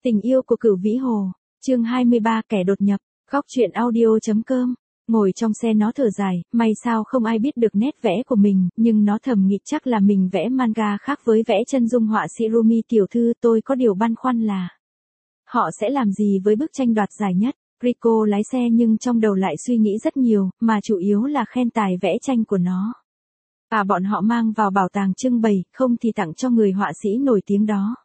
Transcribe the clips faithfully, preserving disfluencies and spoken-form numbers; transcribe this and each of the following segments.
Tình yêu của Cửu Vĩ Hồ, chương hai mươi ba kẻ đột nhập, góc truyện audio.com. Ngồi trong xe nó thở dài, may sao không ai biết được nét vẽ của mình, nhưng nó thầm nghĩ chắc là mình vẽ manga khác với vẽ chân dung họa sĩ Rumi tiểu thư. Tôi có điều băn khoăn là họ sẽ làm gì với bức tranh đoạt giải nhất. Rico lái xe nhưng trong đầu lại suy nghĩ rất nhiều, mà chủ yếu là khen tài vẽ tranh của nó. À, bọn họ mang vào bảo tàng trưng bày, không thì tặng cho người họa sĩ nổi tiếng đó.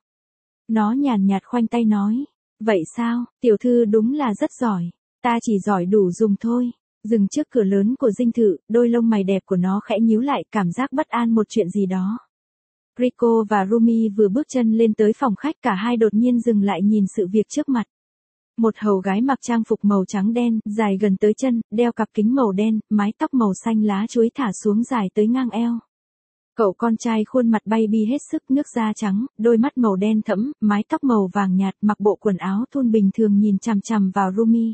Nó nhàn nhạt khoanh tay nói, vậy sao, tiểu thư đúng là rất giỏi, ta chỉ giỏi đủ dùng thôi. Dừng trước cửa lớn của dinh thự, đôi lông mày đẹp của nó khẽ nhíu lại, cảm giác bất an một chuyện gì đó. Rico và Rumi vừa bước chân lên tới phòng khách, cả hai đột nhiên dừng lại nhìn sự việc trước mặt. Một hầu gái mặc trang phục màu trắng đen, dài gần tới chân, đeo cặp kính màu đen, mái tóc màu xanh lá chuối thả xuống dài tới ngang eo. Cậu con trai khuôn mặt baby hết sức, nước da trắng, đôi mắt màu đen thẫm, mái tóc màu vàng nhạt, mặc bộ quần áo thun bình thường nhìn chằm chằm vào Rumi.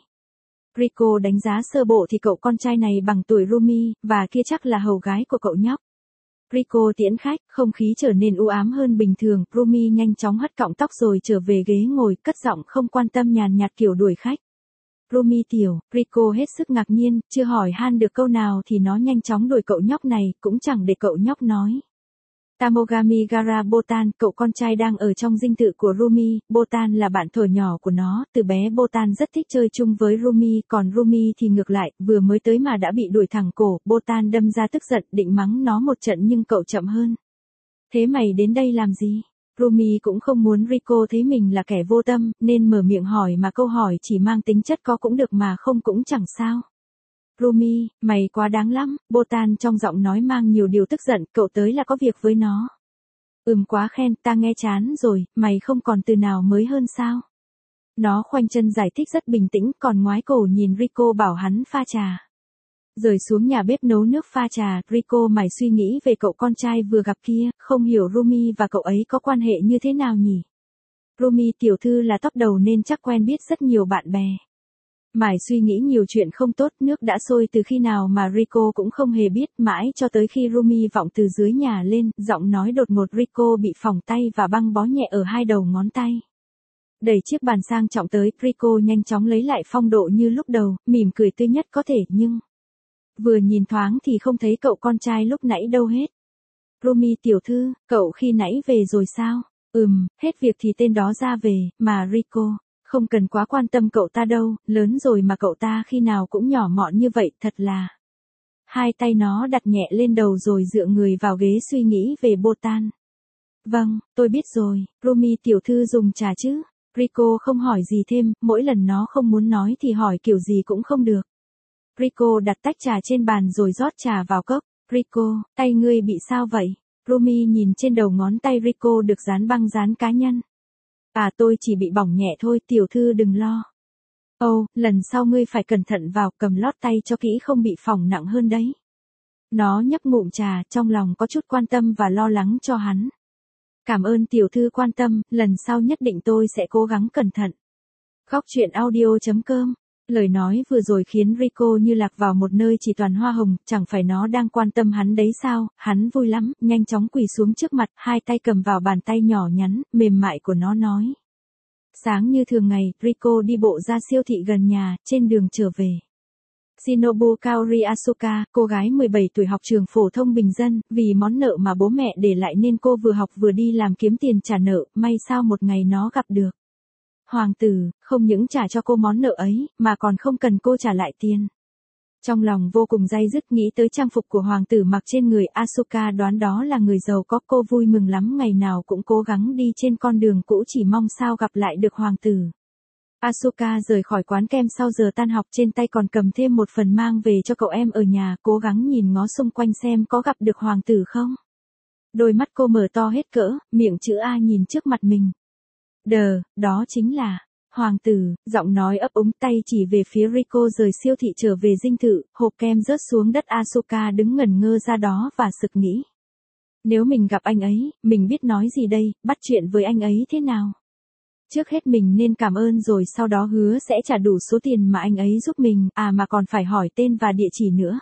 Rico đánh giá sơ bộ thì cậu con trai này bằng tuổi Rumi, và kia chắc là hầu gái của cậu nhóc. Rico tiễn khách, không khí trở nên u ám hơn bình thường, Rumi nhanh chóng hất cọng tóc rồi trở về ghế ngồi, cất giọng không quan tâm nhàn nhạt kiểu đuổi khách. Rumi tiểu, Rico hết sức ngạc nhiên, chưa hỏi han được câu nào thì nó nhanh chóng đuổi cậu nhóc này, cũng chẳng để cậu nhóc nói. Tamogami Gara Botan, cậu con trai đang ở trong dinh thự của Rumi, Botan là bạn thuở nhỏ của nó, từ bé Botan rất thích chơi chung với Rumi, còn Rumi thì ngược lại, vừa mới tới mà đã bị đuổi thẳng cổ, Botan đâm ra tức giận, định mắng nó một trận nhưng cậu chậm hơn. Thế mày đến đây làm gì? Rumi cũng không muốn Rico thấy mình là kẻ vô tâm, nên mở miệng hỏi mà câu hỏi chỉ mang tính chất có cũng được mà không cũng chẳng sao. Rumi, mày quá đáng lắm, Botan trong giọng nói mang nhiều điều tức giận, cậu tới là có việc với nó. Ừm, quá khen, ta nghe chán rồi, mày không còn từ nào mới hơn sao? Nó khoanh chân giải thích rất bình tĩnh, còn ngoái cổ nhìn Rico bảo hắn pha trà. Rời xuống nhà bếp nấu nước pha trà, Rico mải suy nghĩ về cậu con trai vừa gặp kia, không hiểu Rumi và cậu ấy có quan hệ như thế nào nhỉ? Rumi tiểu thư là top đầu nên chắc quen biết rất nhiều bạn bè. Mải suy nghĩ nhiều chuyện không tốt, nước đã sôi từ khi nào mà Rico cũng không hề biết, mãi cho tới khi Rumi vọng từ dưới nhà lên, giọng nói đột ngột Rico bị phỏng tay và băng bó nhẹ ở hai đầu ngón tay. Đẩy chiếc bàn sang trọng tới, Rico nhanh chóng lấy lại phong độ như lúc đầu, mỉm cười tươi nhất có thể nhưng... Vừa nhìn thoáng thì không thấy cậu con trai lúc nãy đâu hết. Rumi tiểu thư, cậu khi nãy về rồi sao? Ừm, hết việc thì tên đó ra về, mà Rico... Không cần quá quan tâm cậu ta đâu, lớn rồi mà cậu ta khi nào cũng nhỏ mọn như vậy, thật là. Hai tay nó đặt nhẹ lên đầu rồi dựa người vào ghế suy nghĩ về Botan. Vâng, tôi biết rồi, Rumi tiểu thư dùng trà chứ? Rico không hỏi gì thêm, mỗi lần nó không muốn nói thì hỏi kiểu gì cũng không được. Rico đặt tách trà trên bàn rồi rót trà vào cốc. Rico, tay ngươi bị sao vậy? Rumi nhìn trên đầu ngón tay Rico được dán băng dán cá nhân. À, tôi chỉ bị bỏng nhẹ thôi, tiểu thư đừng lo. Ồ, oh, lần sau ngươi phải cẩn thận vào, cầm lót tay cho kỹ không bị phỏng nặng hơn đấy. Nó nhấp ngụm trà, trong lòng có chút quan tâm và lo lắng cho hắn. Cảm ơn tiểu thư quan tâm, lần sau nhất định tôi sẽ cố gắng cẩn thận. Góc truyện audio.com. Lời nói vừa rồi khiến Rico như lạc vào một nơi chỉ toàn hoa hồng, chẳng phải nó đang quan tâm hắn đấy sao? Hắn vui lắm, nhanh chóng quỳ xuống trước mặt, hai tay cầm vào bàn tay nhỏ nhắn, mềm mại của nó nói. Sáng như thường ngày, Rico đi bộ ra siêu thị gần nhà, trên đường trở về. Shinobu Kaori Asuka, cô gái mười bảy tuổi học trường phổ thông bình dân, vì món nợ mà bố mẹ để lại nên cô vừa học vừa đi làm kiếm tiền trả nợ, may sao một ngày nó gặp được hoàng tử, không những trả cho cô món nợ ấy, mà còn không cần cô trả lại tiền. Trong lòng vô cùng day dứt nghĩ tới trang phục của hoàng tử mặc trên người, Asuka đoán đó là người giàu có, cô vui mừng lắm, ngày nào cũng cố gắng đi trên con đường cũ chỉ mong sao gặp lại được hoàng tử. Asuka rời khỏi quán kem sau giờ tan học, trên tay còn cầm thêm một phần mang về cho cậu em ở nhà, cố gắng nhìn ngó xung quanh xem có gặp được hoàng tử không. Đôi mắt cô mở to hết cỡ, miệng chữ A nhìn trước mặt mình. Đờ, đó chính là hoàng tử, giọng nói ấp úng, tay chỉ về phía Rico rời siêu thị trở về dinh thự, hộp kem rớt xuống đất. Asuka đứng ngẩn ngơ ra đó và sực nghĩ. Nếu mình gặp anh ấy, mình biết nói gì đây, bắt chuyện với anh ấy thế nào? Trước hết mình nên cảm ơn rồi sau đó hứa sẽ trả đủ số tiền mà anh ấy giúp mình, à mà còn phải hỏi tên và địa chỉ nữa.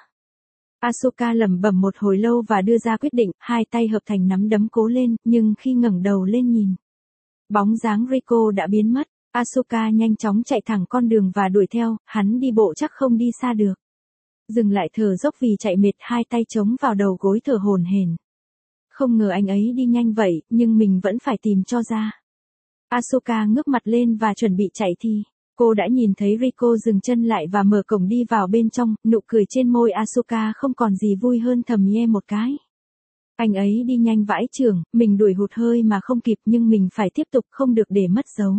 Asuka lẩm bẩm một hồi lâu và đưa ra quyết định, hai tay hợp thành nắm đấm cố lên, nhưng khi ngẩng đầu lên nhìn, bóng dáng Rico đã biến mất. Asuka nhanh chóng chạy thẳng con đường và đuổi theo, hắn đi bộ chắc không đi xa được. Dừng lại thở dốc vì chạy mệt, hai tay chống vào đầu gối thở hổn hển. Không ngờ anh ấy đi nhanh vậy, nhưng mình vẫn phải tìm cho ra. Asuka ngước mặt lên và chuẩn bị chạy thì cô đã nhìn thấy Rico dừng chân lại và mở cổng đi vào bên trong, nụ cười trên môi Asuka không còn gì vui hơn thầm nhe một cái. Anh ấy đi nhanh vãi chưởng, mình đuổi hụt hơi mà không kịp nhưng mình phải tiếp tục không được để mất dấu.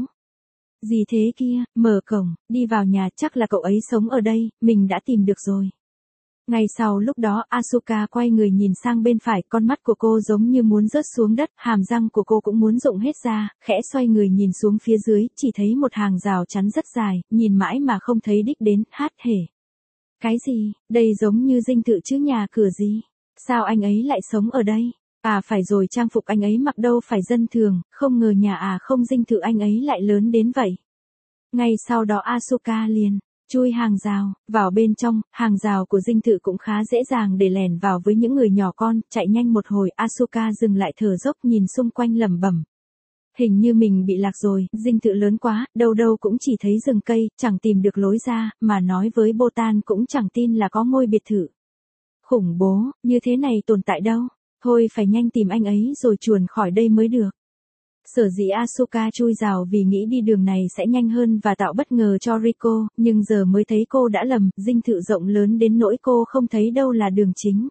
Gì thế kia, mở cổng, đi vào nhà, chắc là cậu ấy sống ở đây, mình đã tìm được rồi. Ngay sau lúc đó Asuka quay người nhìn sang bên phải, con mắt của cô giống như muốn rớt xuống đất, hàm răng của cô cũng muốn rụng hết ra, khẽ xoay người nhìn xuống phía dưới, chỉ thấy một hàng rào chắn rất dài, nhìn mãi mà không thấy đích đến, hát hể. Cái gì, đây giống như dinh thự chứ nhà cửa gì? Sao anh ấy lại sống ở đây? À phải rồi, trang phục anh ấy mặc đâu phải dân thường, không ngờ nhà à không dinh thự anh ấy lại lớn đến vậy. Ngay sau đó Asuka liền chui hàng rào, vào bên trong, hàng rào của dinh thự cũng khá dễ dàng để lẻn vào với những người nhỏ con, chạy nhanh một hồi, Asuka dừng lại thở dốc nhìn xung quanh lẩm bẩm. Hình như mình bị lạc rồi, dinh thự lớn quá, đâu đâu cũng chỉ thấy rừng cây, chẳng tìm được lối ra, mà nói với Botan cũng chẳng tin là có ngôi biệt thự. Khủng bố, như thế này tồn tại đâu, thôi phải nhanh tìm anh ấy rồi chuồn khỏi đây mới được. Sở dĩ Asuka chui rào vì nghĩ đi đường này sẽ nhanh hơn và tạo bất ngờ cho Rico, nhưng giờ mới thấy cô đã lầm, dinh thự rộng lớn đến nỗi cô không thấy đâu là đường chính.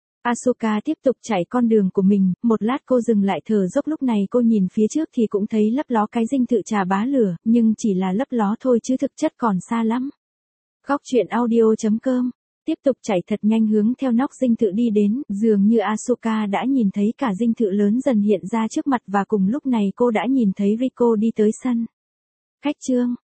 Asuka tiếp tục chạy con đường của mình, một lát cô dừng lại thở dốc, lúc này cô nhìn phía trước thì cũng thấy lấp ló cái dinh thự Trà Bá Lửa, nhưng chỉ là lấp ló thôi chứ thực chất còn xa lắm. Góc truyện audio chấm com tiếp tục chạy thật nhanh hướng theo nóc dinh thự đi đến, dường như Asuka đã nhìn thấy cả dinh thự lớn dần hiện ra trước mặt và cùng lúc này cô đã nhìn thấy Rico đi tới sân khách trương.